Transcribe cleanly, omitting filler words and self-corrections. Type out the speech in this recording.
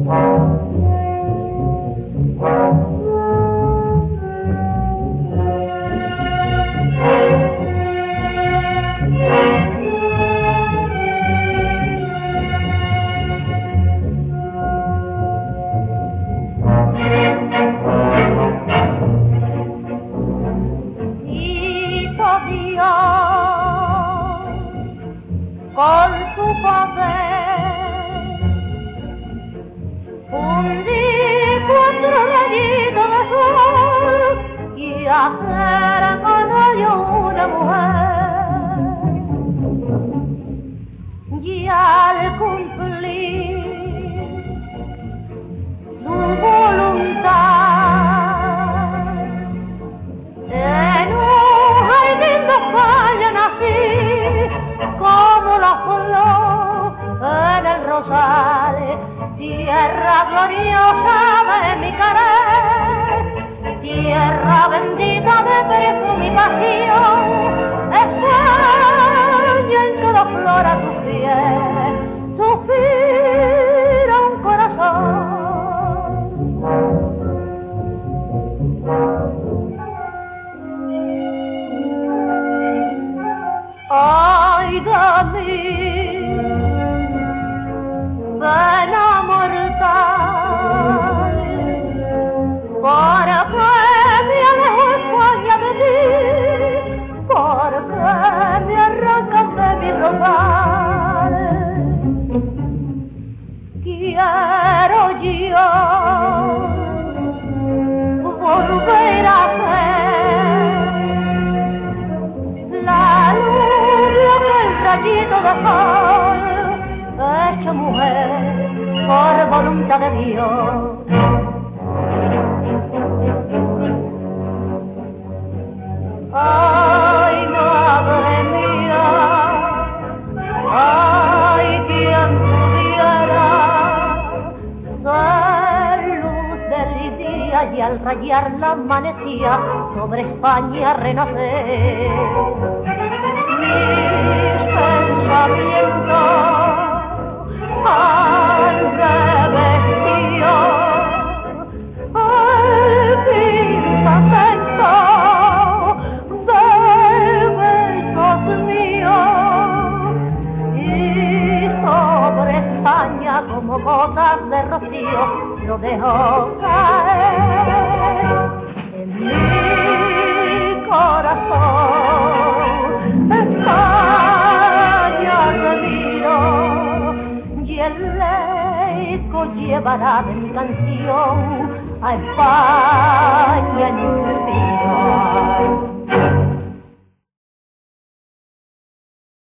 Con su papel fundí 4 rayitos de sol y acercando yo una mujer, y al cumplir su voluntad en un jardín de España nací como la flor en el rosal, tierra gloriosa de mi querer, tierra bendita de perfume y pasión, España en cada flor a tu piel, suspira un corazón. Ay de mí, pena mortal, porque me alejo España de ti, porque me arrancan de mi rosal. Quiero yo volver a ser la luz, el rayito de sol, hecho mujer por voluntad de Dios. Ay, madre mía, ay, quien pudiera ser luz del día y al rayar la amanecía sobre España renacer. Mis pensamientos al revestío, al pensamiento de besos míos, y sobre España como gotas de rocío lo dejo caer en mi corazón. España te miro y el eco llevará de mi canción a España en